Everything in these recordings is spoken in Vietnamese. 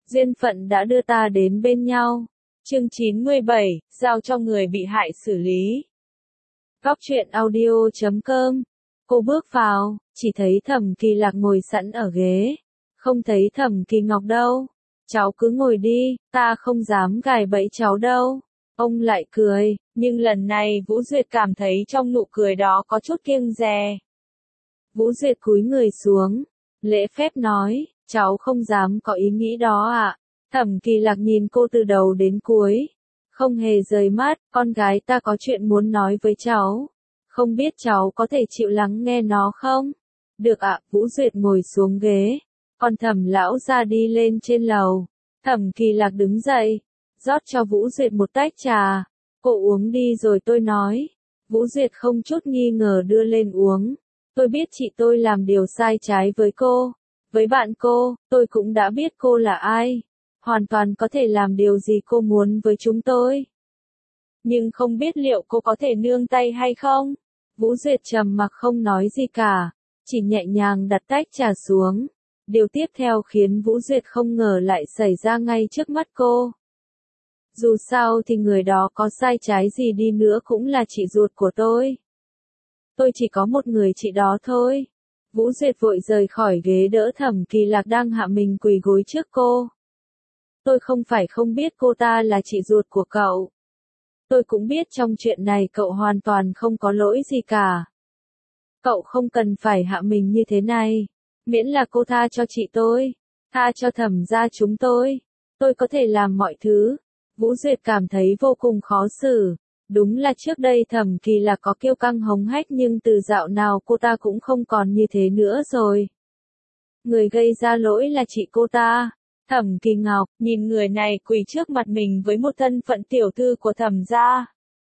Duyên phận đã đưa ta đến bên nhau. Chương 97, giao cho người bị hại xử lý. Góc truyện audio.com. Cô bước vào, chỉ thấy Thẩm Kỳ Lạc ngồi sẵn ở ghế. Không thấy Thẩm Kỳ Ngọc đâu. Cháu cứ ngồi đi, ta không dám gài bẫy cháu đâu. Ông lại cười, nhưng lần này Vũ Duyệt cảm thấy trong nụ cười đó có chút kiêng dè. Vũ Duyệt cúi người xuống, lễ phép nói, cháu không dám có ý nghĩ đó ạ. Thẩm Kỳ Lạc nhìn cô từ đầu đến cuối, không hề rời mắt, con gái ta có chuyện muốn nói với cháu. Không biết cháu có thể chịu lắng nghe nó không? Được ạ, Vũ Duyệt ngồi xuống ghế, còn Thẩm lão ra đi lên trên lầu. Thẩm Kỳ Lạc đứng dậy, rót cho Vũ Duyệt một tách trà. Cô uống đi rồi tôi nói. Vũ Duyệt không chút nghi ngờ đưa lên uống. Tôi biết chị tôi làm điều sai trái với cô. Với bạn cô, tôi cũng đã biết cô là ai. Hoàn toàn có thể làm điều gì cô muốn với chúng tôi. Nhưng không biết liệu cô có thể nương tay hay không? Vũ Duyệt trầm mặc không nói gì cả, chỉ nhẹ nhàng đặt tách trà xuống. Điều tiếp theo khiến Vũ Duyệt không ngờ lại xảy ra ngay trước mắt cô. Dù sao thì người đó có sai trái gì đi nữa cũng là chị ruột của tôi. Tôi chỉ có một người chị đó thôi. Vũ Duyệt vội rời khỏi ghế đỡ Thẩm Kỳ Lạc đang hạ mình quỳ gối trước cô. Tôi không phải không biết cô ta là chị ruột của cậu. Tôi cũng biết trong chuyện này cậu hoàn toàn không có lỗi gì cả. Cậu không cần phải hạ mình như thế này. Miễn là cô tha cho chị tôi, tha cho Thẩm gia chúng tôi có thể làm mọi thứ. Vũ Duyệt cảm thấy vô cùng khó xử. Đúng là trước đây Thẩm Kỳ Lạc có kiêu căng hống hách nhưng từ dạo nào cô ta cũng không còn như thế nữa rồi. Người gây ra lỗi là chị cô ta. Thẩm Kỳ Ngọc, nhìn người này quỳ trước mặt mình với một thân phận tiểu thư của Thẩm gia.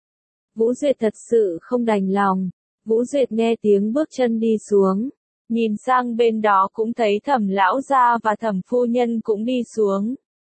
Vũ Duyệt thật sự không đành lòng. Vũ Duyệt nghe tiếng bước chân đi xuống. Nhìn sang bên đó cũng thấy Thẩm lão gia và Thẩm phu nhân cũng đi xuống.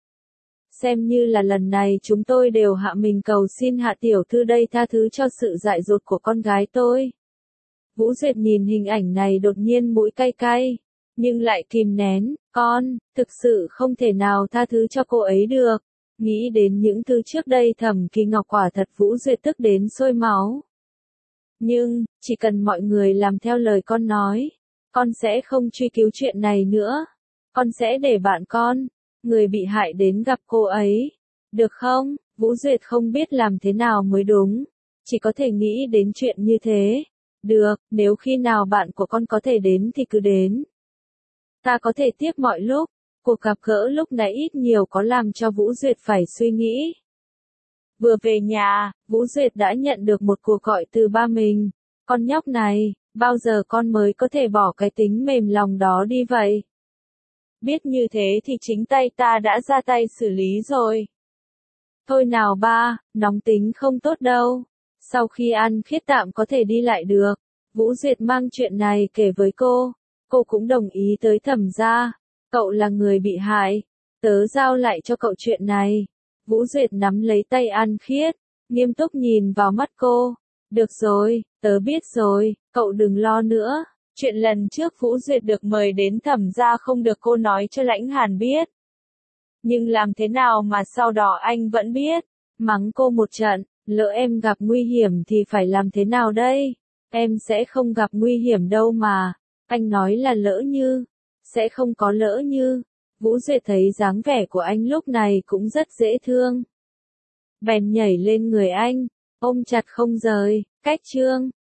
Xem như là lần này chúng tôi đều hạ mình cầu xin hạ tiểu thư đây tha thứ cho sự dại dột của con gái tôi. Vũ Duyệt nhìn hình ảnh này đột nhiên mũi cay cay, nhưng lại kìm nén, thực sự không thể nào tha thứ cho cô ấy được. Nghĩ đến những thứ trước đây Thẩm Kỳ Ngọc quả thật Vũ Duyệt tức đến sôi máu. Nhưng, chỉ cần mọi người làm theo lời con nói, con sẽ không truy cứu chuyện này nữa. Con sẽ để bạn con, người bị hại đến gặp cô ấy. Được không? Vũ Duyệt không biết làm thế nào mới đúng. Chỉ có thể nghĩ đến chuyện như thế. Được, nếu khi nào bạn của con có thể đến thì cứ đến. Ta có thể tiếp mọi lúc. Cuộc gặp gỡ lúc nãy ít nhiều có làm cho Vũ Duyệt phải suy nghĩ. Vừa về nhà, Vũ Duyệt đã nhận được một cuộc gọi từ ba mình. Con nhóc này, bao giờ con mới có thể bỏ cái tính mềm lòng đó đi vậy? Biết như thế thì chính tay ta đã ra tay xử lý rồi. Thôi nào ba, nóng tính không tốt đâu. Sau khi ăn khiết tạm có thể đi lại được. Vũ Duyệt mang chuyện này kể với cô. Cô cũng đồng ý tới Thẩm gia. Cậu là người bị hại. Tớ giao lại cho cậu chuyện này. Vũ Duyệt nắm lấy tay An Khiết, nghiêm túc nhìn vào mắt cô. Được rồi, tớ biết rồi, cậu đừng lo nữa. Chuyện lần trước Vũ Duyệt được mời đến Thẩm gia không được cô nói cho Lãnh Hàn biết. Nhưng làm thế nào mà sau đó anh vẫn biết? Mắng cô một trận, lỡ em gặp nguy hiểm thì phải làm thế nào đây? Em sẽ không gặp nguy hiểm đâu mà. Anh nói là lỡ như. Sẽ không có lỡ như. Vũ Duyệt thấy dáng vẻ của anh lúc này cũng rất dễ thương. Bèn nhảy lên người anh, ôm chặt không rời. Cách chương